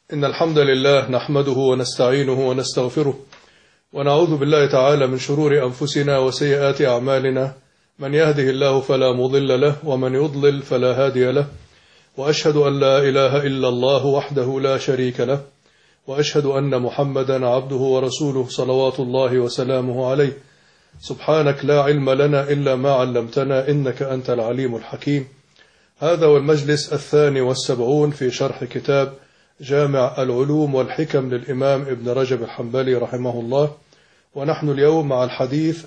إن الحمد لله نحمده ونستعينه ونستغفره ونعوذ بالله تعالى من شرور أنفسنا وسيئات أعمالنا. من يهده الله فلا مضل له ومن يضلل فلا هادي له، وأشهد أن لا إله إلا الله وحده لا شريك له، وأشهد أن محمدا عبده ورسوله صلوات الله وسلامه عليه. سبحانك لا علم لنا إلا ما علمتنا إنك أنت العليم الحكيم. هذا هو المجلس 72 في شرح كتاب جامع العلوم والحكم للإمام ابن رجب الحنبلي رحمه الله، ونحن اليوم مع الحديث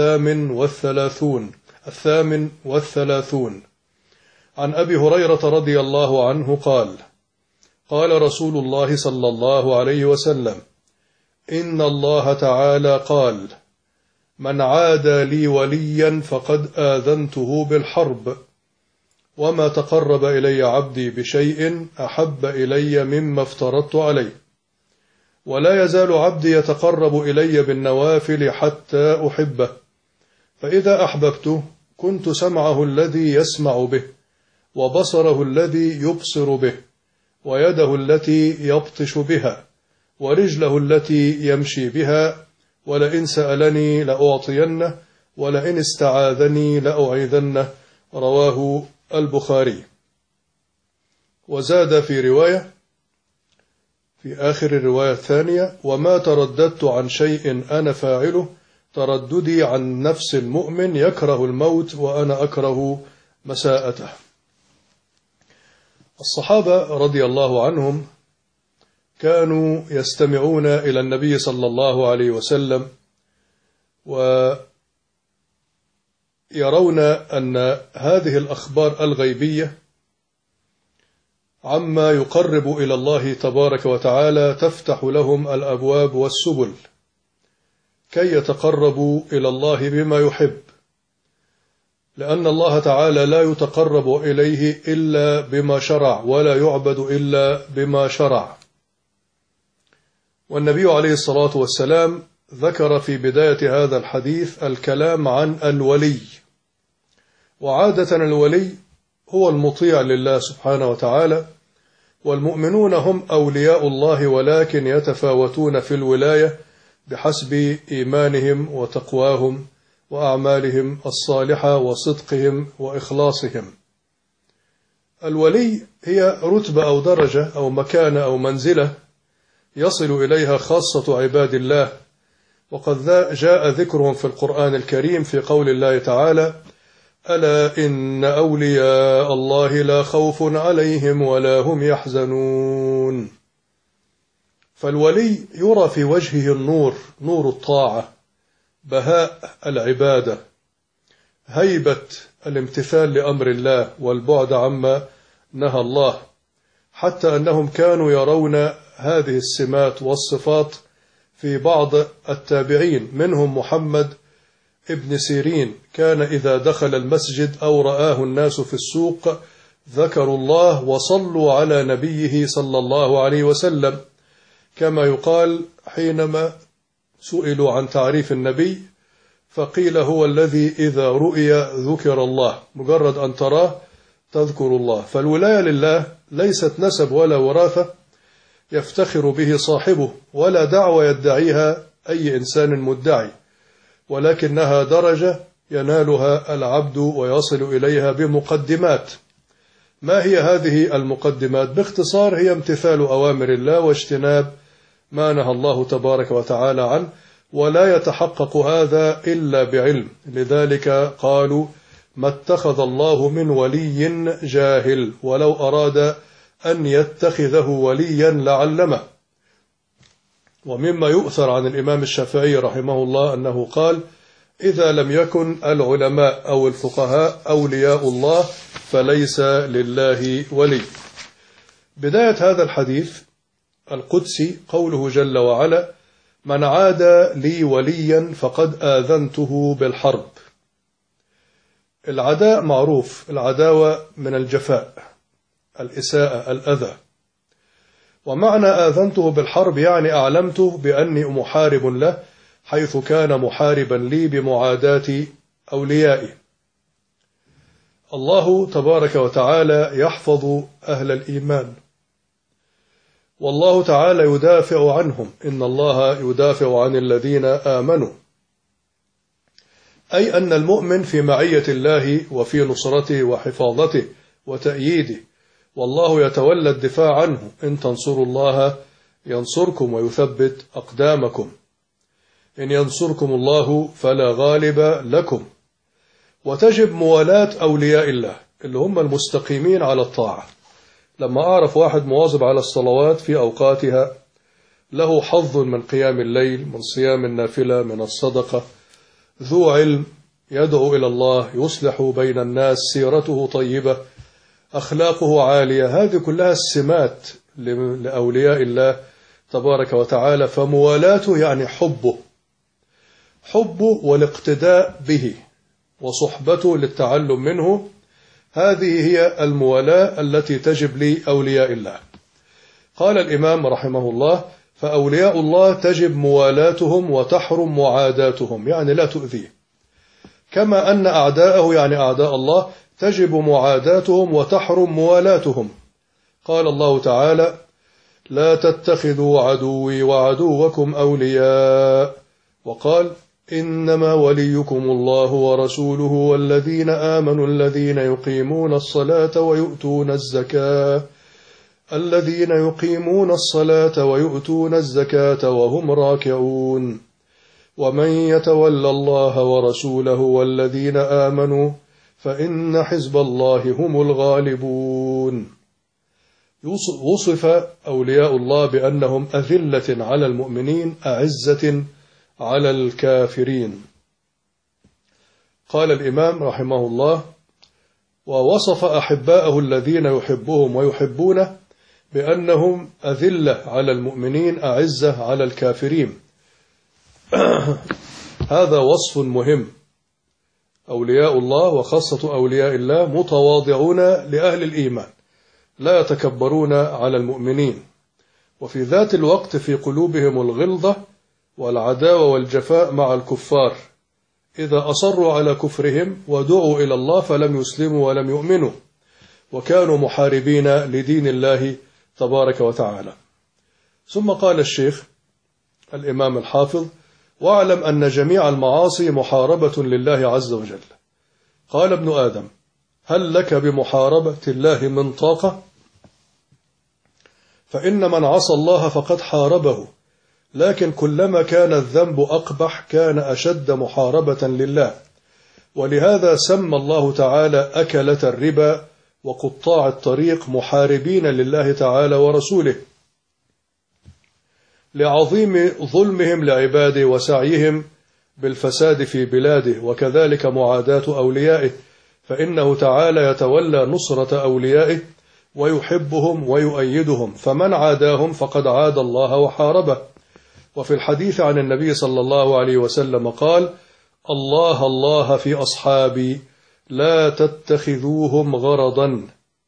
38 عن أبي هريرة رضي الله عنه قال: قال رسول الله صلى الله عليه وسلم: إن الله تعالى قال: من عادى لي وليا فقد آذنته بالحرب، وما تقرب إلي عبدي بشيء أحب إلي مما افترضت عليه، ولا يزال عبدي يتقرب إلي بالنوافل حتى أحبه، فإذا أحببته كنت سمعه الذي يسمع به، وبصره الذي يبصر به، ويده التي يبطش بها، ورجله التي يمشي بها، ولئن سألني لأعطينه، ولئن استعاذني لأعيذنه. رواه البخاري. وزاد في رواية في آخر الرواية الثانية: وما ترددت عن شيء أنا فاعله ترددي عن نفس المؤمن يكره الموت وأنا أكره مساءته. الصحابة رضي الله عنهم كانوا يستمعون إلى النبي صلى الله عليه وسلم، ويرون أن هذه الأخبار الغيبية عما يقرب إلى الله تبارك وتعالى تفتح لهم الأبواب والسبل كي يتقربوا إلى الله بما يحب، لأن الله تعالى لا يتقرب إليه إلا بما شرع، ولا يعبد إلا بما شرع. والنبي عليه الصلاة والسلام ذكر في بداية هذا الحديث الكلام عن الولي، وعادة الولي هو المطيع لله سبحانه وتعالى، والمؤمنون هم أولياء الله، ولكن يتفاوتون في الولاية بحسب إيمانهم وتقواهم وأعمالهم الصالحة وصدقهم وإخلاصهم. الولي هي رتبة أو درجة أو مكانة أو منزلة يصل إليها خاصة عباد الله، وقد جاء ذكرهم في القرآن الكريم في قول الله تعالى: ألا إن أولياء الله لا خوف عليهم ولا هم يحزنون. فالولي يرى في وجهه النور، نور الطاعة، بهاء العبادة، هيبة الامتثال لأمر الله والبعد عما نهى الله، حتى أنهم كانوا يرون هذه السمات والصفات في بعض التابعين، منهم محمد ابن سيرين، كان إذا دخل المسجد أو رآه الناس في السوق ذكروا الله وصلوا على نبيه صلى الله عليه وسلم، كما يقال حينما سئلوا عن تعريف النبي فقيل: هو الذي إذا رؤي ذكر الله، مجرد أن تراه تذكر الله. فالولاية لله ليست نسب ولا وراثة يفتخر به صاحبه، ولا دعوة يدعيها أي إنسان مدعي، ولكنها درجة ينالها العبد ويصل إليها بمقدمات. ما هي هذه المقدمات؟ باختصار هي امتثال أوامر الله واجتناب ما نهى الله تبارك وتعالى عنه، ولا يتحقق هذا إلا بعلم. لذلك قالوا: ما اتخذ الله من ولي جاهل، ولو أراد أن يتخذه وليا لعلمه. ومما يؤثر عن الإمام الشافعي رحمه الله أنه قال: إذا لم يكن العلماء أو الفقهاء أولياء الله فليس لله ولي. بداية هذا الحديث القدسي قوله جل وعلا: من عادى لي وليا فقد آذنته بالحرب. العداء معروف، العداوة من الجفاء، الإساءة، الأذى. ومعنى آذنته بالحرب يعني أعلمته بأني محارب له، حيث كان محاربا لي بمعاداة أوليائي. الله تبارك وتعالى يحفظ أهل الإيمان، والله تعالى يدافع عنهم، إن الله يدافع عن الذين آمنوا، أي أن المؤمن في معية الله وفي نصرته وحفاظته وتأييده، والله يتولى الدفاع عنه. إن تنصروا الله ينصركم ويثبت أقدامكم، إن ينصركم الله فلا غالب لكم. وتجب موالاة أولياء الله اللي هم المستقيمين على الطاعة. لما أعرف واحد مواظب على الصلوات في أوقاتها، له حظ من قيام الليل، من صيام النافلة، من الصدقة، ذو علم، يدعو إلى الله، يصلح بين الناس، سيرته طيبة، أخلاقه عالية، هذه كلها السمات لأولياء الله تبارك وتعالى. فموالاته يعني حبه والاقتداء به وصحبته للتعلم منه، هذه هي الموالاة التي تجب لأولياء الله. قال الإمام رحمه الله: فأولياء الله تجب موالاتهم وتحرم معاداتهم، يعني لا تؤذيه، كما أن أعداءه يعني أعداء الله تجب معاداتهم وتحرم موالاتهم. قال الله تعالى: لا تتخذوا عدوي وعدوكم أولياء، وقال: إنما وليكم الله ورسوله والذين آمنوا الذين يقيمون الصلاة ويؤتون الزكاة وهم راكعون، ومن يتول الله ورسوله والذين آمنوا فإن حزب الله هم الغالبون. وصف أولياء الله بأنهم أذلة على المؤمنين أعزة على الكافرين. قال الإمام رحمه الله: ووصف أحباءه الذين يحبهم ويحبونه بأنهم أذلة على المؤمنين أعزة على الكافرين. هذا وصف مهم. أولياء الله وخاصة أولياء الله متواضعون لأهل الإيمان، لا يتكبرون على المؤمنين، وفي ذات الوقت في قلوبهم الغلظة والعداوة والجفاء مع الكفار، إذا أصروا على كفرهم ودعوا إلى الله فلم يسلموا ولم يؤمنوا، وكانوا محاربين لدين الله تبارك وتعالى. ثم قال الشيخ الإمام الحافظ: واعلم أن جميع المعاصي محاربة لله عز وجل. قال ابن آدم: هل لك بمحاربة الله من طاقة؟ فإن من عصى الله فقد حاربه، لكن كلما كان الذنب أقبح كان أشد محاربة لله. ولهذا سمى الله تعالى أكلة الربا وقطاع الطريق محاربين لله تعالى ورسوله، لعظيم ظلمهم لعباده وسعيهم بالفساد في بلاده، وكذلك معاداة أوليائه، فإنه تعالى يتولى نصرة أوليائه ويحبهم ويؤيدهم، فمن عاداهم فقد عاد الله وحاربه. وفي الحديث عن النبي صلى الله عليه وسلم قال: الله الله في أصحابي لا تتخذوهم غرضا،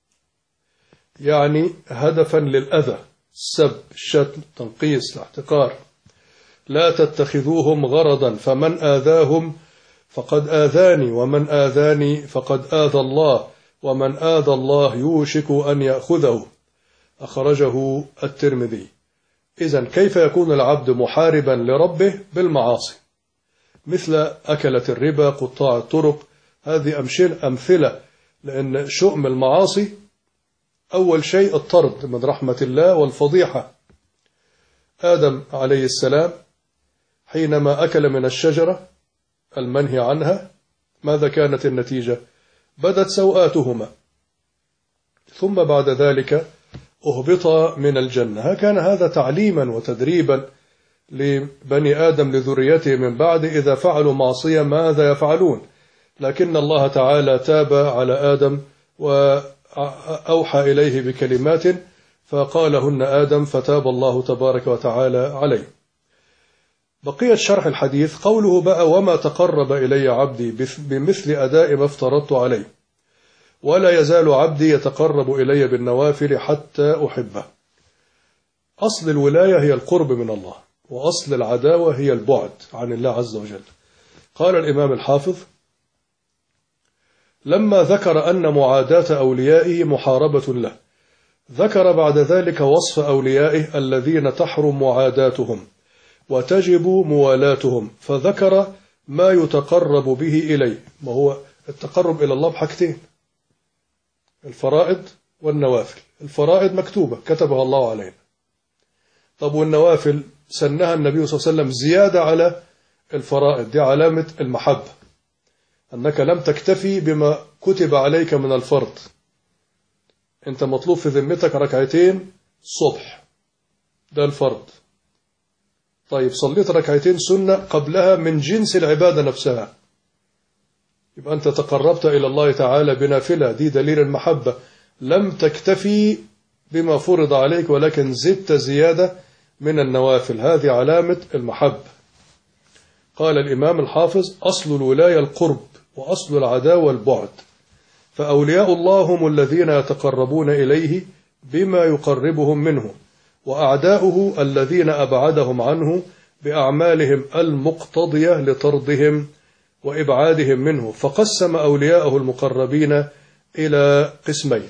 يعني هدفا للأذى، السب، الشتم، التنقيص، الاحتقار. لا تتخذوهم غرضا، فمن آذاهم فقد آذاني، ومن آذاني فقد آذى الله، ومن آذى الله يوشك أن يأخذه. أخرجه الترمذي. إذن كيف يكون العبد محاربا لربه؟ بالمعاصي، مثل أكلة الربا، قطاع الطرق. هذه أمثلة، لأن شؤم المعاصي أول شيء الطرد من رحمة الله والفضيحة. آدم عليه السلام حينما أكل من الشجرة المنهي عنها، ماذا كانت النتيجة؟ بدت سوآتهما، ثم بعد ذلك أهبطا من الجنة. كان هذا تعليما وتدريبا لبني آدم لذريته من بعد، إذا فعلوا معصية ماذا يفعلون. لكن الله تعالى تاب على آدم وأوحى إليه بكلمات فقالهن آدم، فتاب الله تبارك وتعالى عليه. بقية شرح الحديث قوله بقى: وما تقرب إلي عبدي بمثل أداء ما افترضت عليه، ولا يزال عبدي يتقرب إلي بالنوافل حتى أحبه. أصل الولاية هي القرب من الله، وأصل العداوة هي البعد عن الله عز وجل. قال الإمام الحافظ: لما ذكر أن معاداة أوليائه محاربة له، ذكر بعد ذلك وصف أوليائه الذين تحرم معاداتهم وتجب موالاتهم، فذكر ما يتقرب به إليه. ما هو التقرب إلى الله بحاجتين: الفرائض والنوافل. الفرائض مكتوبة كتبها الله علينا. طب والنوافل سنها النبي صلى الله عليه وسلم زيادة على الفرائض، دي علامة المحبة، أنك لم تكتفي بما كتب عليك من الفرض. أنت مطلوب في ذمتك ركعتين الصبح، ده الفرض. طيب صليت ركعتين سنة قبلها من جنس العبادة نفسها، يبقى أنت تقربت إلى الله تعالى بنافلة، دي دليل المحبة. لم تكتفي بما فرض عليك ولكن زدت زيادة من النوافل، هذه علامة المحبة. قال الإمام الحافظ: أصل الولاية القرب، وأصل العداوة البعد، فأولياء الله هم الذين يتقربون إليه بما يقربهم منه، وأعداؤه الذين أبعدهم عنه بأعمالهم المقتضية لطردهم وإبعادهم منه. فقسم أولياءه المقربين إلى قسمين: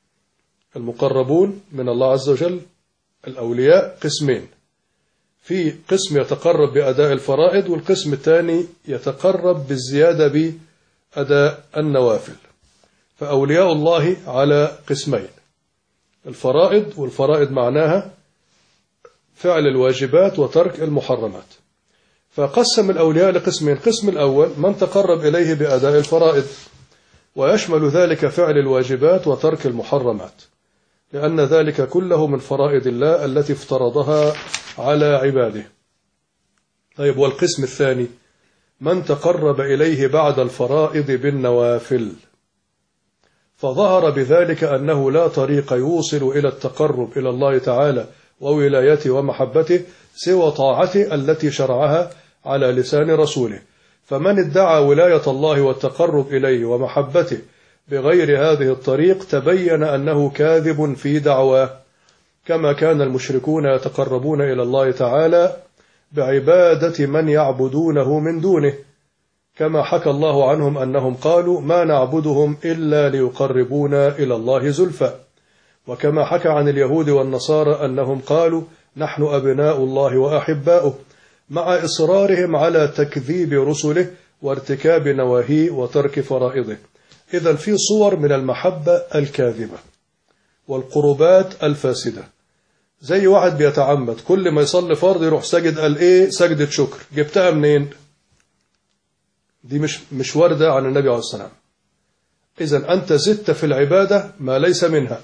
المقربون من الله عز وجل الأولياء قسمين، في قسم يتقرب بأداء الفرائض، والقسم الثاني يتقرب بالزيادة بأداء النوافل. فأولياء الله على قسمين: الفرائض، والفرائض معناها فعل الواجبات وترك المحرمات. فقسم الأولياء لقسمين: قسم الأول من تقرب إليه بأداء الفرائض، ويشمل ذلك فعل الواجبات وترك المحرمات، لأن ذلك كله من فرائض الله التي افترضها على عباده. طيب والقسم الثاني من تقرب إليه بعد الفرائض بالنوافل، فظهر بذلك أنه لا طريق يوصل إلى التقرب إلى الله تعالى وولايته ومحبته سوى طاعته التي شرعها على لسان رسوله. فمن ادعى ولاية الله والتقرب إليه ومحبته بغير هذه الطريق تبين أنه كاذب في دعواه، كما كان المشركون يتقربون إلى الله تعالى بعبادة من يعبدونه من دونه، كما حكى الله عنهم أنهم قالوا: ما نعبدهم إلا ليقربونا إلى الله زلفى. وكما حكى عن اليهود والنصارى أنهم قالوا: نحن أبناء الله وأحباؤه، مع إصرارهم على تكذيب رسله وارتكاب نواهيه وترك فرائضه. إذن في صور من المحبة الكاذبة والقربات الفاسدة. زي واحد بيتعمد كل ما يصلي فرض يروح سجد، قال إيه؟ سجدة شكر. جبتها منين؟ دي مش واردة عن النبي عليه الصلاة والسلام. إذن أنت زدت في العبادة ما ليس منها.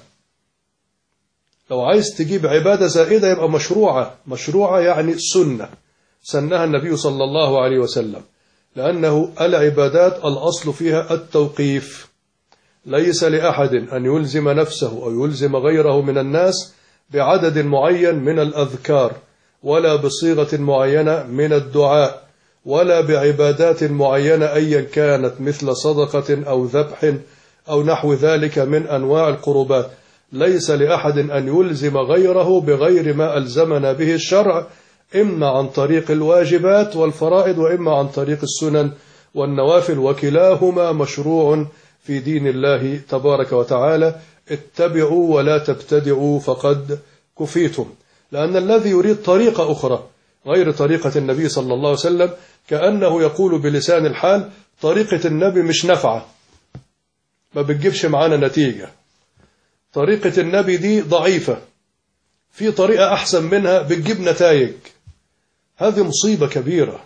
لو عايز تجيب عبادة زائدة يبقى مشروعة يعني سنة سنها النبي صلى الله عليه وسلم، لأنه العبادات الأصل فيها التوقيف. ليس لأحد أن يلزم نفسه أو يلزم غيره من الناس بعدد معين من الأذكار، ولا بصيغة معينة من الدعاء، ولا بعبادات معينة أيا كانت، مثل صدقة أو ذبح أو نحو ذلك من أنواع القربات. ليس لأحد أن يلزم غيره بغير ما ألزمنا به الشرع، إما عن طريق الواجبات والفرائض، وإما عن طريق السنن والنوافل، وكلاهما مشروع في دين الله تبارك وتعالى. اتبعوا ولا تبتدعوا فقد كفيتم. لأن الذي يريد طريقة أخرى غير طريقة النبي صلى الله عليه وسلم كأنه يقول بلسان الحال: طريقة النبي مش نافعة، ما بتجيبش معانا نتيجة، طريقة النبي دي ضعيفة، في طريقة أحسن منها بتجيب نتائج. هذه مصيبة كبيرة.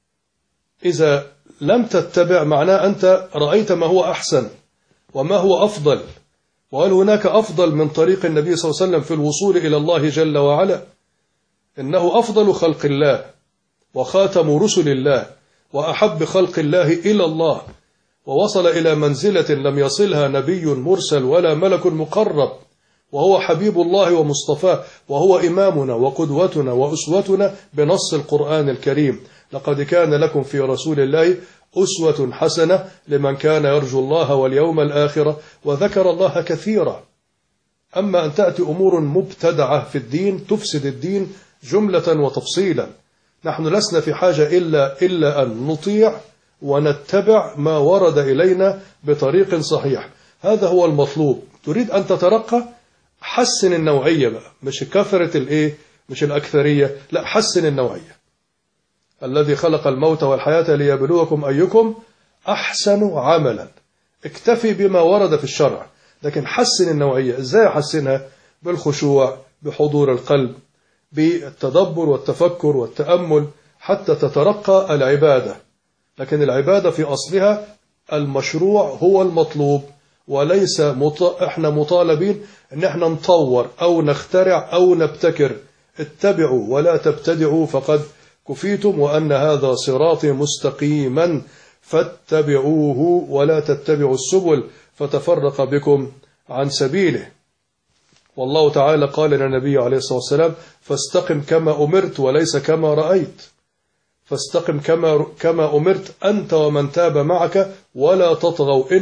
إذا لم تتبع معناه أنت رأيت ما هو أحسن وما هو أفضل، وهل هناك أفضل من طريق النبي صلى الله عليه وسلم في الوصول إلى الله جل وعلا؟ إنه أفضل خلق الله وخاتم رسل الله وأحب خلق الله إلى الله، ووصل إلى منزلة لم يصلها نبي مرسل ولا ملك مقرب، وهو حبيب الله ومصطفاه، وهو إمامنا وقدوتنا وأسوتنا بنص القرآن الكريم: لقد كان لكم في رسول الله أسوة حسنة لمن كان يرجو الله واليوم الآخرة وذكر الله كثيرا. أما أن تأتي أمور مبتدعة في الدين تفسد الدين جملة وتفصيلا، نحن لسنا في حاجة إلا أن نطيع ونتبع ما ورد إلينا بطريق صحيح. هذا هو المطلوب. تريد أن تترقى، حسن النوعية بقى، مش كثرة الايه، مش الأكثرية، لا حسن النوعية. الذي خلق الموت والحياة ليبلوكم أيكم أحسن عملا. اكتفي بما ورد في الشرع، لكن حسن النوعية. ازاي أحسنها؟ بالخشوع، بحضور القلب، بالتدبر والتفكر والتأمل، حتى تترقى العبادة. لكن العبادة في أصلها المشروع هو المطلوب، وليس احنا مطالبين ان احنا نطور او نخترع او نبتكر. اتبعوا ولا تبتدعوا فقد كفيتم، وأن هذا صراطي مستقيما فاتبعوه ولا تتبعوا السبل فتفرق بكم عن سبيله. والله تعالى قال للنبي عليه الصلاة والسلام: فاستقم كما أمرت وليس كما رأيت. فاستقم كما أمرت أنت ومن تاب معك ولا تطغوا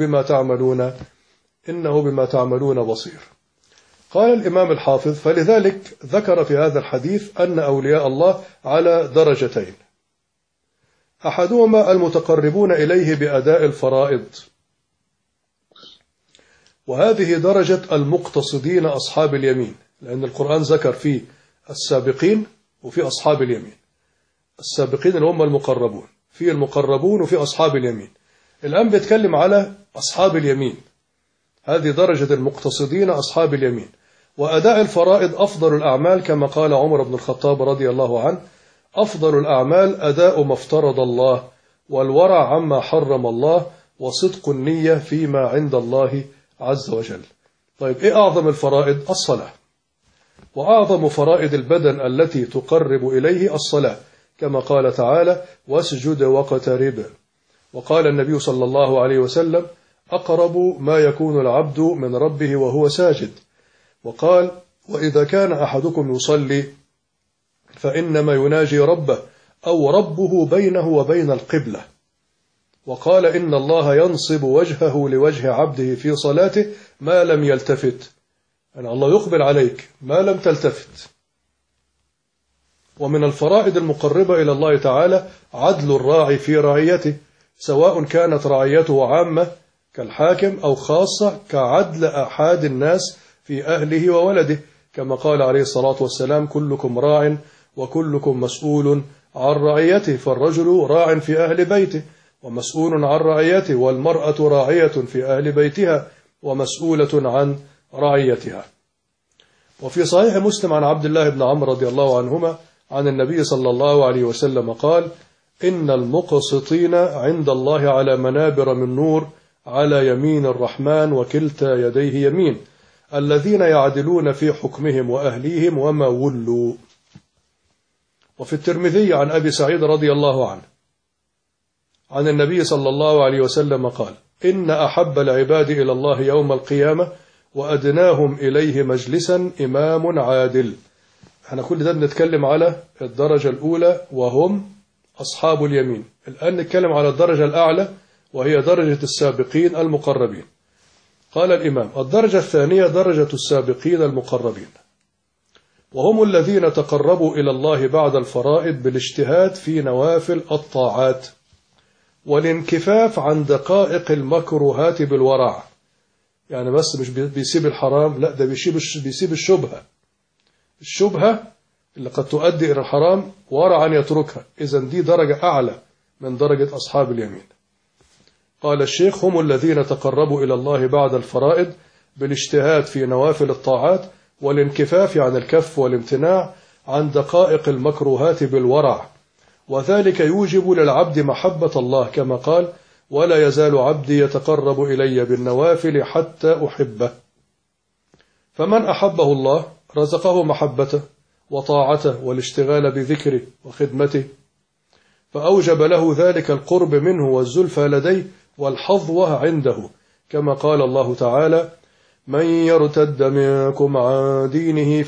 إنه بما تعملون بصير. قال الإمام الحافظ: فلذلك ذكر في هذا الحديث أن أولياء الله على درجتين: أحدهما المتقربون إليه بأداء الفرائض، وهذه درجة المقتصدين أصحاب اليمين، لأن القرآن ذكر فيه السابقين وفي أصحاب اليمين. السابقين اللي هم المقربون، في المقربون وفي أصحاب اليمين. الآن بيتكلم على أصحاب اليمين، هذه درجة المقتصدين أصحاب اليمين. وأداء الفرائض أفضل الأعمال، كما قال عمر بن الخطاب رضي الله عنه: أفضل الأعمال أداء ما افترض الله، والورع عما حرم الله، وصدق النية فيما عند الله عز وجل. طيب، إيه أعظم الفرائض؟ الصلاة. وأعظم فرائض البدن التي تقرب إليه الصلاة، كما قال تعالى: واسجد واقترب. وقال النبي صلى الله عليه وسلم: أقرب ما يكون العبد من ربه وهو ساجد. وقال: وإذا كان أحدكم يصلي فإنما يناجي ربه أو ربه بينه وبين القبلة. وقال: إن الله ينصب وجهه لوجه عبده في صلاته ما لم يلتفت، يعني الله يقبل عليك ما لم تلتفت. ومن الفرائض المقربة إلى الله تعالى عدل الراعي في رعيته، سواء كانت رعيته عامة كالحاكم أو خاصة كعدل أحد الناس في أهله وولده، كما قال عليه الصلاة والسلام: كلكم راع وكلكم مسؤول عن رعيته. فالرجل راع في أهل بيته ومسؤول عن رعيته، والمرأة راعية في أهل بيتها ومسؤولة عن رعيتها. وفي صحيح مسلم عن عبد الله بن عمرو رضي الله عنهما عن النبي صلى الله عليه وسلم قال: إن المقسطين عند الله على منابر من نور على يمين الرحمن وكلتا يديه يمين، الذين يعدلون في حكمهم وأهليهم وما ولوا. وفي الترمذي عن أبي سعيد رضي الله عنه عن النبي صلى الله عليه وسلم قال: إن أحب العباد إلى الله يوم القيامة وأدناهم إليه مجلسا إمام عادل. احنا كل ده بنتكلم على الدرجة الأولى وهم أصحاب اليمين. الآن نتكلم على الدرجة الأعلى وهي درجة السابقين المقربين. قال الإمام: الدرجة الثانية درجة السابقين المقربين، وهم الذين تقربوا إلى الله بعد الفرائض بالاجتهاد في نوافل الطاعات والانكفاف عن دقائق المكروهات بالورع. يعني بس مش بيسيب الحرام، لا، ده بيسيب الشبهة اللي قد تؤدي إلى الحرام ورعا يتركها. إذن دي درجة أعلى من درجة أصحاب اليمين. قال الشيخ: هم الذين تقربوا إلى الله بعد الفرائض بالاجتهاد في نوافل الطاعات والانكفاف عن الكف والامتناع عن دقائق المكروهات بالورع، وذلك يوجب للعبد محبة الله، كما قال: ولا يزال عبدي يتقرب إلي بالنوافل حتى أحبه. فمن أحبه الله رزقه محبته وطاعته والاشتغال بذكره وخدمته، فأوجب له ذلك القرب منه والزلفى لديه والحظوة عنده، كما قال الله تعالى: من يرتد منكم عن دينه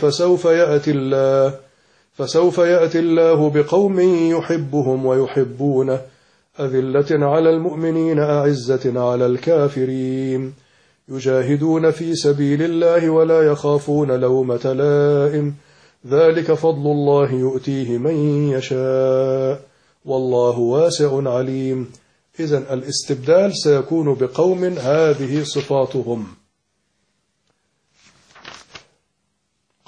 فسوف يأتي الله بقوم يحبهم ويحبونه، أذلة على المؤمنين أعزة على الكافرين، يجاهدون في سبيل الله ولا يخافون لومة لائم، ذلك فضل الله يؤتيه من يشاء والله واسع عليم. إذن الاستبدال سيكون بقوم هذه صفاتهم.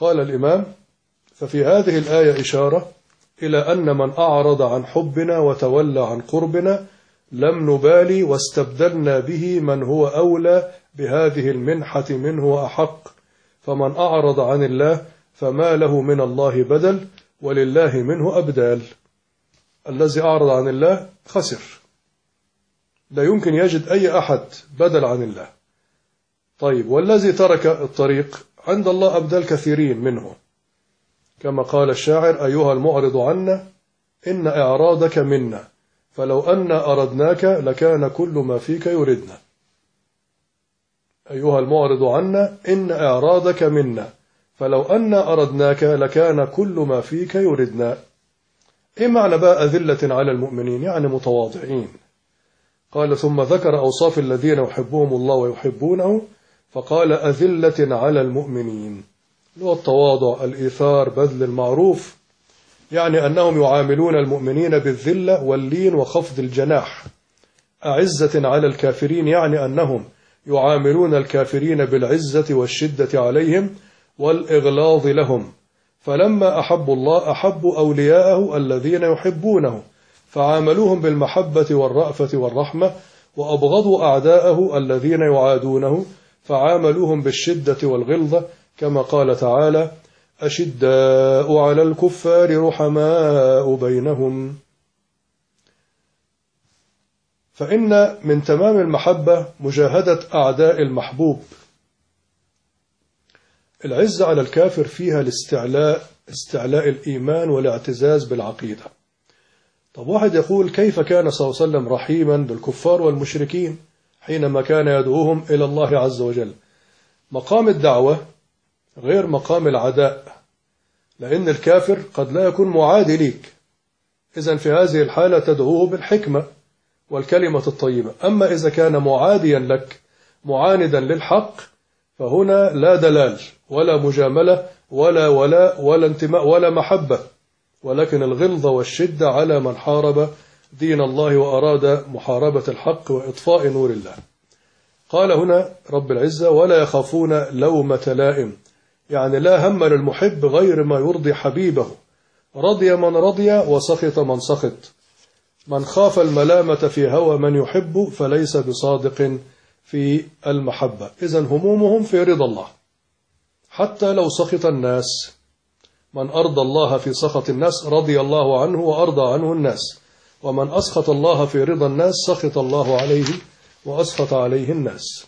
قال الإمام: ففي هذه الآية إشارة إلى أن من أعرض عن حبنا وتولى عن قربنا لم نبالي واستبدلنا به من هو أولى بهذه المنحة منه وأحق، فمن أعرض عن الله فما له من الله بدل ولله منه أبدال. الذي أعرض عن الله خسر، لا يمكن يجد أي أحد بدل عن الله. طيب، والذي ترك الطريق عند الله أبدال كثيرين منه، كما قال الشاعر: أيها المعرض عنا إن إعراضك منا، فلو أن أردناك لكان كل ما فيك يردنا. أيها المعرض عنا إن إعراضك منا، فلو أن أردناك لكان كل ما فيك يردنا. إيه معنى بقى أذلة على المؤمنين؟ يعني متواضعين. قال: ثم ذكر أوصاف الذين يحبهم الله ويحبونه، فقال: أذلة على المؤمنين، اللي هو التواضع، الإيثار، بذل المعروف، يعني أنهم يعاملون المؤمنين بالذلة واللين وخفض الجناح. أعزة على الكافرين، يعني أنهم يعاملون الكافرين بالعزة والشدة عليهم والإغلاظ لهم. فلما أحبوا الله أحبوا أولياءه الذين يحبونه، فعاملوهم بالمحبة والرأفة والرحمة، وأبغضوا أعداءه الذين يعادونه، فعاملوهم بالشدة والغلظة، كما قال تعالى: أشداء على الكفار رحماء بينهم. فإن من تمام المحبة مجاهدة أعداء المحبوب. العزة على الكافر فيها استعلاء الإيمان والاعتزاز بالعقيدة. طب واحد يقول: كيف كان صلى الله عليه وسلم رحيما بالكفار والمشركين حينما كان يدعوهم إلى الله عز وجل؟ مقام الدعوة غير مقام العداء، لأن الكافر قد لا يكون معادي ليك، إذن في هذه الحالة تدعوه بالحكمة والكلمة الطيبة. أما إذا كان معاديا لك معاندا للحق، فهنا لا دلال ولا مجاملة ولا ولاء ولا انتماء ولا محبة، ولكن الغلظة والشدة على من حارب دين الله وأراد محاربة الحق وإطفاء نور الله. قال هنا رب العزة: ولا يخافون لومة لائم، يعني لا هم للمحب غير ما يرضي حبيبه، رضي من رضي وسخط من سخط. من خاف الملامة في هوى من يحب فليس بصادق في المحبة. إذن همومهم في رضا الله حتى لو سخط الناس. من أرضى الله في سخط الناس رضي الله عنه وأرضى عنه الناس، ومن أسخط الله في رضا الناس سخط الله عليه وأسخط عليه الناس.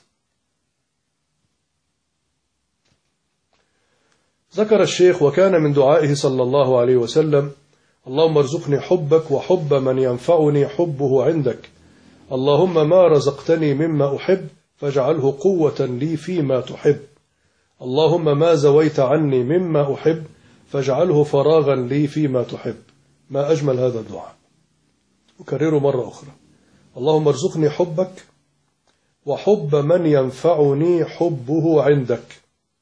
ذكر الشيخ: وكان من دعائه صلى الله عليه وسلم: اللهم ارزقني حبك وحب من ينفعني حبه عندك، اللهم ما رزقتني مما أحب فاجعله قوة لي فيما تحب، اللهم ما زويت عني مما أحب فاجعله فراغا لي فيما تحب. ما أجمل هذا الدعاء. أكرره مرة أخرى: اللهم ارزقني حبك وحب من ينفعني حبه عندك.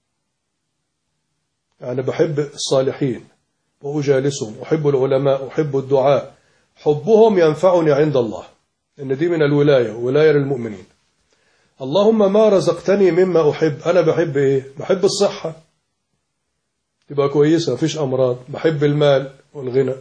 يعني بحب الصالحين وأجالسهم، أحب العلماء، أحب الدعاء، حبهم ينفعني عند الله، إن دي من الولاية، ولاية للمؤمنين. اللهم ما رزقتني مما أحب، أنا بحب إيه؟ بحب الصحة تبقى كويسة مفيش أمراض، بحب المال والغنى،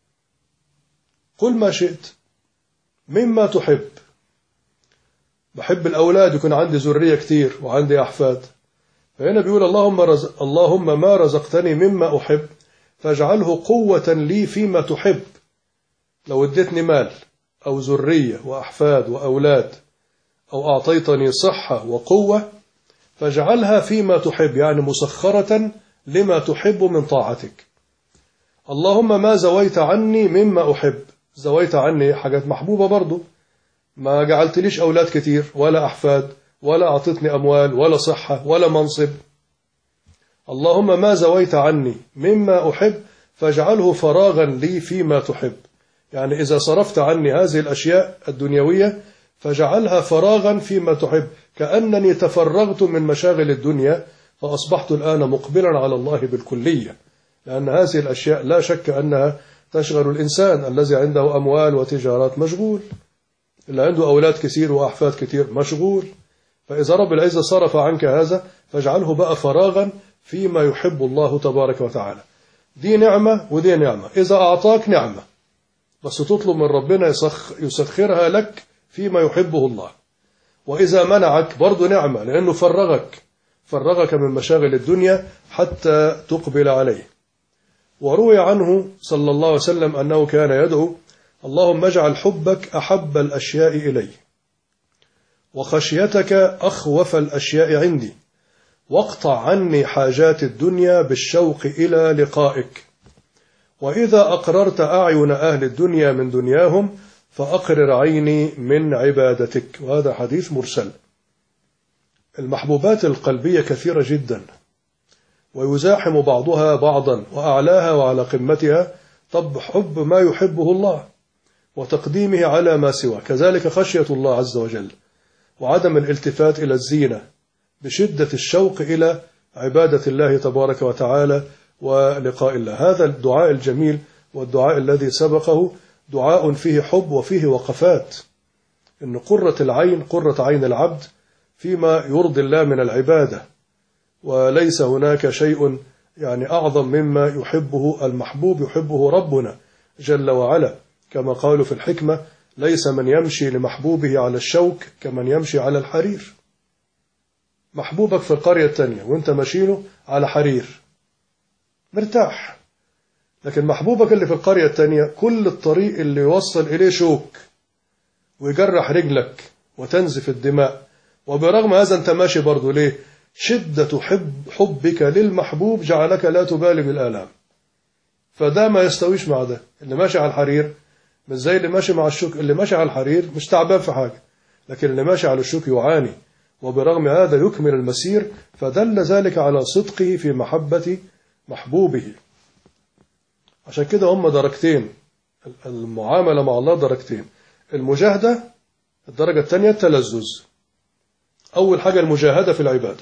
قل ما شئت. مما تحب، بحب الأولاد يكون عندي ذرية كتير وعندي أحفاد، فهنا بيقول اللهم ما رزقتني مما أحب فاجعله قوة لي فيما تحب. لو اديتني مال أو ذرية وأحفاد وأولاد أو أعطيتني صحة وقوة فاجعلها فيما تحب، يعني مسخرة لما تحب من طاعتك. اللهم ما زويت عني مما أحب، زويت عني حاجات محبوبة برضو، ما جعلتليش أولاد كتير ولا أحفاد ولا أعطتني أموال ولا صحة ولا منصب. اللهم ما زويت عني مما أحب فاجعله فراغا لي فيما تحب، يعني إذا صرفت عني هذه الأشياء الدنيوية فجعلها فراغا فيما تحب، كأنني تفرغت من مشاغل الدنيا فأصبحت الآن مقبلا على الله بالكلية، لأن هذه الأشياء لا شك أنها تشغل الإنسان. الذي عنده أموال وتجارات مشغول، اللي عنده أولاد كثير وأحفاد كثير مشغول. فإذا رب العزة صرف عنك هذا فاجعله بقى فراغا فيما يحب الله تبارك وتعالى. دي نعمة ودي نعمة. إذا أعطاك نعمة بس تطلب من ربنا يسخرها لك فيما يحبه الله، وإذا منعك برضو نعمة لأنه فرغك من مشاغل الدنيا حتى تقبل عليه. وروي عنه صلى الله عليه وسلم أنه كان يدعو: اللهم اجعل حبك أحب الأشياء إلي، وخشيتك أخوف الأشياء عندي، واقطع عني حاجات الدنيا بالشوق إلى لقائك، وإذا أقررت أعين أهل الدنيا من دنياهم فأقرر عيني من عبادتك. وهذا حديث مرسل. المحبوبات القلبية كثيرة جدا ويزاحم بعضها بعضا، وأعلاها وعلى قمتها طب حب ما يحبه الله وتقديمه على ما سواه، كذلك خشية الله عز وجل وعدم الالتفات إلى الزينة بشدة الشوق إلى عبادة الله تبارك وتعالى ولقاء الله. هذا الدعاء الجميل والدعاء الذي سبقه دعاء فيه حب وفيه وقفات، إن قرة العين قرة عين العبد فيما يرضي الله من العبادة، وليس هناك شيء يعني أعظم مما يحبه المحبوب، يحبه ربنا جل وعلا، كما قالوا في الحكمة: ليس من يمشي لمحبوبه على الشوك كمن يمشي على الحرير. محبوبك في القرية التانية وانت ماشيله على حرير مرتاح، لكن محبوبك اللي في القرية التانية كل الطريق اللي يوصل إليه شوك ويجرح رجلك وتنزف الدماء، وبرغم هذا انت ماشي برضه. ليه؟ شدة حبك للمحبوب جعلك لا تبالي بالآلام. فده ما يستويش مع ده. اللي ماشي على الحرير مش زي اللي ماشي مع الشوك. اللي ماشي على الحرير مش تعبان في حاجة، لكن اللي ماشي على الشوك يعاني، وبرغم هذا يكمل المسير. فدل ذلك على صدقه في محبة محبوبه. عشان كده هم درجتين، المعاملة مع الله درجتين: المجاهدة، الدرجة الثانية التلذذ. أول حاجة المجاهدة في العبادة.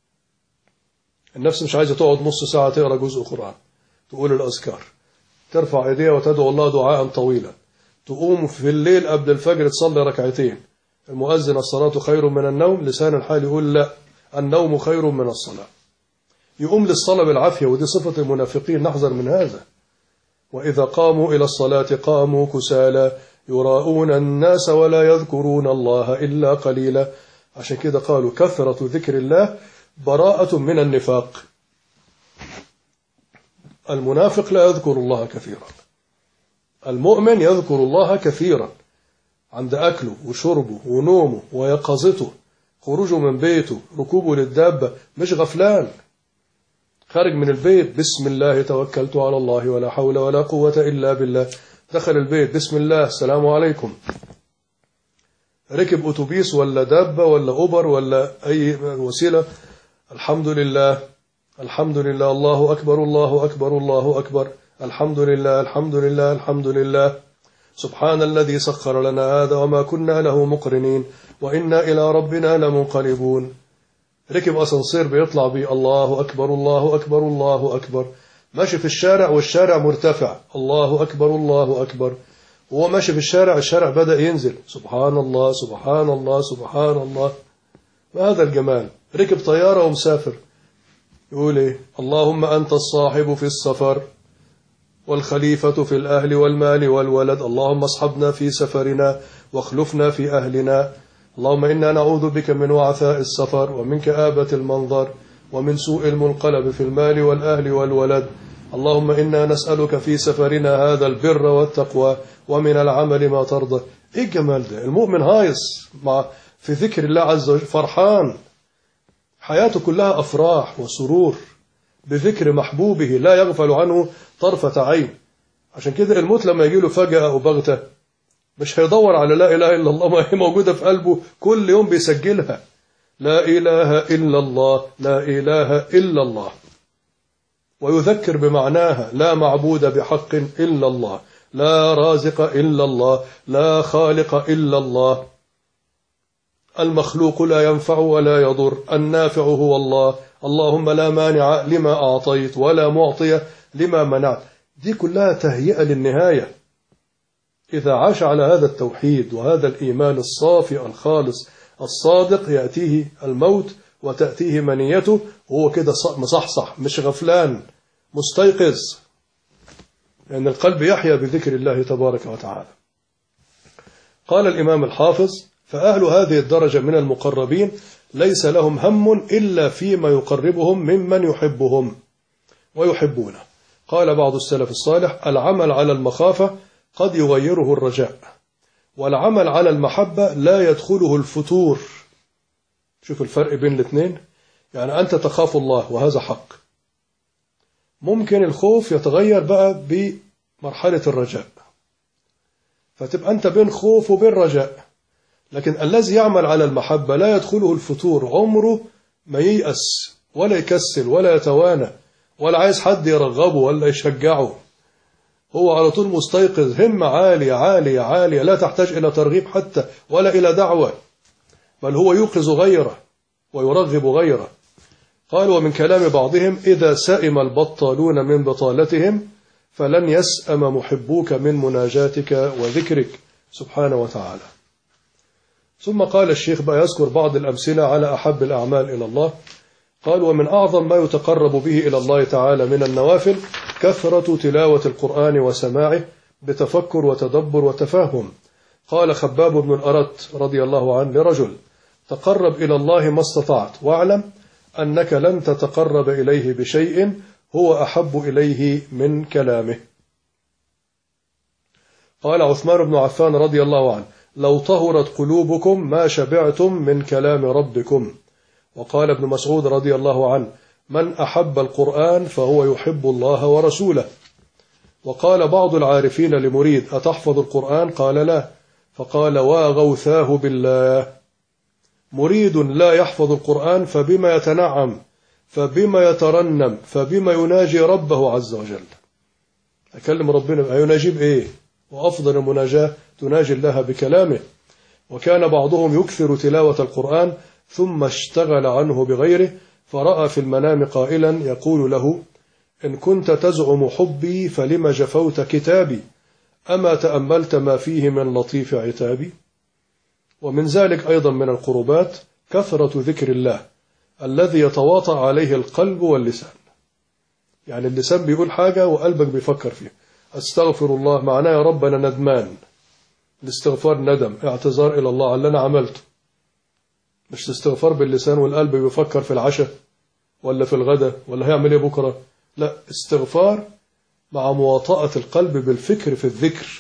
النفس مش عايزة تقعد نص ساعة تقرأ جزء قرآن، تقول الأذكار، ترفع ايديها وتدعو الله دعاء طويلا، تقوم في الليل قبل الفجر تصلي ركعتين، المؤذن الصلاة خير من النوم، لسان الحال يقول لا، النوم خير من الصلاة. يقوم للصلاة بالعافية، ودي صفة المنافقين، نحذر من هذا. وإذا قاموا إلى الصلاة قاموا كسالى يراءون الناس ولا يذكرون الله إلا قليلا. عشان كده قالوا كثرة ذكر الله براءة من النفاق. المنافق لا يذكر الله كثيرا، المؤمن يذكر الله كثيرا عند أكله وشربه ونومه ويقظته، خروجه من بيته، ركوبه للدابة، مش غفلان. خارج من البيت بسم الله توكلت على الله ولا حول ولا قوة إلا بالله، دخل البيت بسم الله السلام عليكم، ركب أتوبيس ولا دابة ولا أوبر ولا أي وسيلة، الحمد لله الحمد لله، الله أكبر الله أكبر الله أكبر، الحمد لله الحمد لله الحمد لله، سبحان الذي سخر لنا هذا وما كنا له مقرنين وإنا إلى ربنا لمنقلبون. ركب أسانسير بيطلع بيه، الله أكبر الله أكبر الله أكبر. ماشي في الشارع والشارع مرتفع، الله أكبر الله أكبر. وهو ماشي في الشارع بدأ ينزل، سبحان الله سبحان الله سبحان الله. وهذا الجمال. ركب طيارة ومسافر، يقول إيه؟ اللهم أنت الصاحب في السفر والخليفة في الأهل والمال والولد، اللهم اصحبنا في سفرنا واخلفنا في أهلنا، اللهم إنا نعوذ بك من وعثاء السفر ومن كآبة المنظر ومن سوء المنقلب في المال والأهل والولد، اللهم إنا نسألك في سفرنا هذا البر والتقوى ومن العمل ما ترضى. إيه الجمال ده؟ المؤمن هايص في ذكر الله عز وجل، فرحان، حياته كلها أفراح وسرور بذكر محبوبه لا يغفل عنه طرفة عين. عشان كده الموت لما يجي له فجأة أو بغتة مش هيدور على لا إله إلا الله، ما هي موجودة في قلبه كل يوم بيسجلها، لا إله إلا الله لا إله إلا الله، ويذكر بمعناها، لا معبود بحق إلا الله، لا رازق إلا الله، لا خالق إلا الله، المخلوق لا ينفع ولا يضر، النافع هو الله، اللهم لا مانع لما أعطيت ولا معطي لما منعت. دي كلها تهيئة للنهاية. إذا عاش على هذا التوحيد وهذا الإيمان الصافي الخالص الصادق يأتيه الموت وتأتيه منيته، هو كده مصحصح مش غفلان، مستيقظ، لأن القلب يحيا بذكر الله تبارك وتعالى. قال الإمام الحافظ: فأهل هذه الدرجة من المقربين ليس لهم هم إلا فيما يقربهم ممن يحبهم ويحبونه. قال بعض السلف الصالح: العمل على المخافة قد يغيره الرجاء، والعمل على المحبة لا يدخله الفتور. شوف الفرق بين الاثنين، يعني أنت تخاف الله وهذا حق، ممكن الخوف يتغير بقى بمرحلة الرجاء، فتبقى أنت بين خوف وبين رجاء. لكن الذي يعمل على المحبة لا يدخله الفتور، عمره ما ييأس ولا يكسل ولا يتوانى ولا عايز حد يرغبه ولا يشجعه، هو على طول مستيقظ، همة عالية عالية عالية، لا تحتاج إلى ترغيب حتى ولا إلى دعوة، بل هو يوقظ غيره ويرغب غيره. قال: ومن كلام بعضهم: إذا سئم البطالون من بطالتهم فلن يسأم محبوك من مناجاتك وذكرك سبحانه وتعالى. ثم قال الشيخ بقى يذكر بعض الأمثلة على أحب الأعمال إلى الله. قال: ومن أعظم ما يتقرب به إلى الله تعالى من النوافل كثرة تلاوة القرآن وسماعه بتفكر وتدبر وتفهم. قال خباب بن الأرت رضي الله عنه لرجل: تقرب إلى الله ما استطعت، واعلم أنك لن تتقرب إليه بشيء هو أحب إليه من كلامه. قال عثمان بن عفان رضي الله عنه: لو طهرت قلوبكم ما شبعتم من كلام ربكم. وقال ابن مسعود رضي الله عنه: من أحب القرآن فهو يحب الله ورسوله. وقال بعض العارفين لمريد: أتحفظ القرآن؟ قال: لا. فقال: واغوثاه بالله. مريد لا يحفظ القرآن فبما يتنعم، فبما يترنم، فبما يناجي ربه عز وجل. أكلم ربنا هيناجي بإيه؟ وأفضل المناجاة تناجي الله بكلامه. وكان بعضهم يكثر تلاوة القرآن ثم اشتغل عنه بغيره، فرأى في المنام قائلا يقول له: إن كنت تزعم حبي فلم جفوت كتابي، أما تأملت ما فيه من لطيف عتابي. ومن ذلك أيضا من القربات كثرة ذكر الله الذي يتواطأ عليه القلب واللسان. يعني اللسان بيقول حاجة وقلبك بيفكر فيها. أستغفر الله معناه يا رب أنا ندمان، الاستغفار ندم، اعتذار إلى الله على اللي أنا عملته، مش استغفار باللسان والقلب بيفكر في العشاء ولا في الغداء ولا هيعمل ايه بكرة. لا، استغفار مع مواطأة القلب بالفكر في الذكر.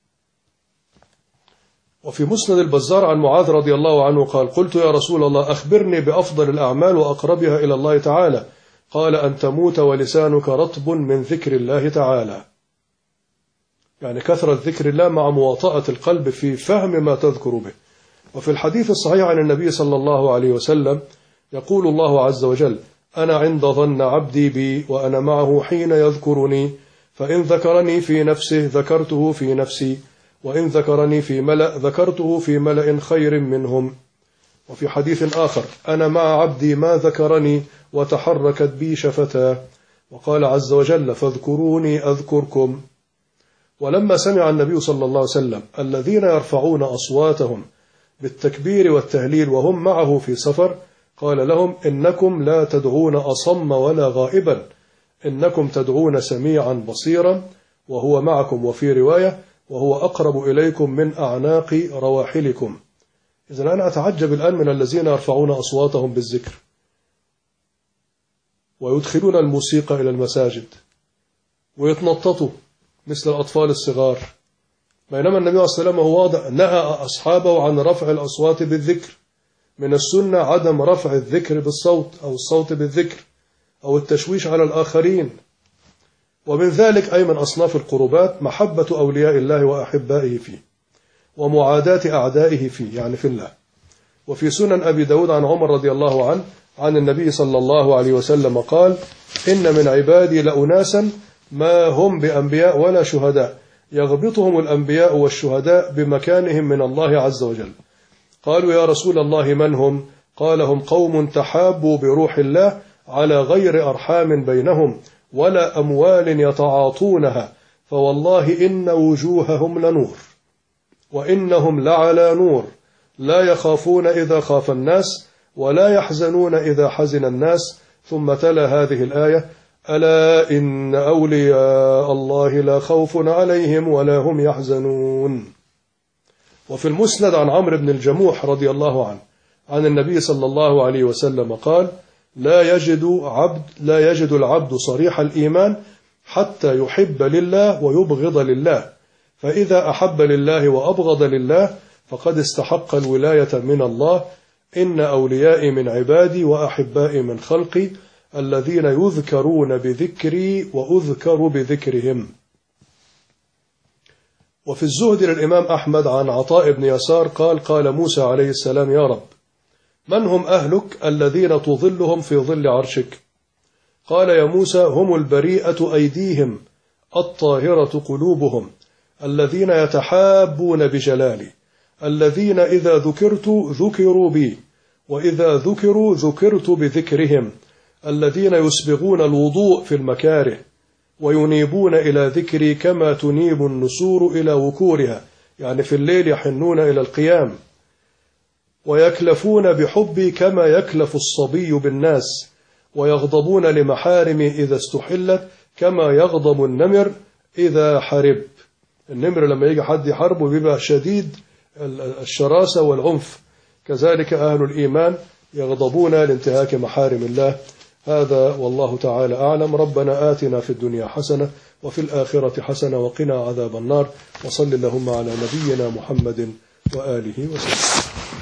وفي مسند البزار عن معاذ رضي الله عنه قال: قلت يا رسول الله أخبرني بأفضل الأعمال وأقربها إلى الله تعالى. قال: أن تموت ولسانك رطب من ذكر الله تعالى. يعني كثرة ذكر الله مع مواطأة القلب في فهم ما تذكر به. وفي الحديث الصحيح عن النبي صلى الله عليه وسلم يقول الله عز وجل: أنا عند ظن عبدي بي وأنا معه حين يذكرني، فإن ذكرني في نفسه ذكرته في نفسي، وإن ذكرني في ملأ ذكرته في ملأ خير منهم. وفي حديث آخر: أنا مع عبدي ما ذكرني وتحركت بي شفتاه. وقال عز وجل: فاذكروني أذكركم. ولما سمع النبي صلى الله عليه وسلم الذين يرفعون أصواتهم بالتكبير والتهليل وهم معه في سفر، قال لهم: إنكم لا تدعون أصم ولا غائبا، إنكم تدعون سميعا بصيرا وهو معكم، وفي رواية: وهو أقرب إليكم من أعناق رواحلكم. إذن أنا أتعجب الآن من الذين يرفعون أصواتهم بالذكر ويدخلون الموسيقى إلى المساجد ويتنططوا مثل الأطفال الصغار، بينما النبي عليه الصلاة والسلام هو نهى أصحابه عن رفع الأصوات بالذكر. من السنة عدم رفع الذكر بالصوت أو الصوت بالذكر أو التشويش على الآخرين. ومن ذلك أي من أصناف القربات محبة أولياء الله وأحبائه فيه، ومعاداة أعدائه فيه، يعني في الله. وفي سنن أبي داود عن عمر رضي الله عنه عن النبي صلى الله عليه وسلم قال: إن من عبادي لأناسا ما هم بأنبياء ولا شهداء، يغبطهم الأنبياء والشهداء بمكانهم من الله عز وجل. قالوا: يا رسول الله من هم؟ قال: هم قوم تحابوا بروح الله على غير أرحام بينهم ولا أموال يتعاطونها، فوالله إن وجوههم لنور وإنهم لعلى نور، لا يخافون إذا خاف الناس ولا يحزنون إذا حزن الناس. ثم تلا هذه الآية: ألا إن أولياء الله لا خوف عليهم ولا هم يحزنون. وفي المسند عن عمرو بن الجموح رضي الله عنه عن النبي صلى الله عليه وسلم قال: لا يجد العبد صريح الإيمان حتى يحب لله ويبغض لله، فإذا أحب لله وأبغض لله فقد استحق الولاية من الله. إن أوليائي من عبادي وأحبائي من خلقي الذين يذكرون بذكري وأذكر بذكرهم. وفي الزهد للإمام أحمد عن عطاء بن يسار قال: قال موسى عليه السلام: يا رب، من هم أهلك الذين تظلهم في ظل عرشك؟ قال: يا موسى، هم البريئة أيديهم الطاهرة قلوبهم الذين يتحابون بجلالي، الذين إذا ذكرت ذكروا بي، وإذا ذكروا ذكرت بذكرهم، الذين يسبغون الوضوء في المكاره وينيبون إلى ذكري كما تنيب النسور إلى وكورها، يعني في الليل يحنون إلى القيام، ويكلفون بحبي كما يكلف الصبي بالناس، ويغضبون لمحارمي إذا استحلت كما يغضب النمر إذا حرب. النمر لما يجي حد يحاربه بيبقى شديد الشراسة والعنف، كذلك أهل الإيمان يغضبون لانتهاك محارم الله. هذا والله تعالى أعلم. ربنا آتنا في الدنيا حسنة وفي الآخرة حسنة وقنا عذاب النار. وصل اللهم على نبينا محمد وآله وسلم.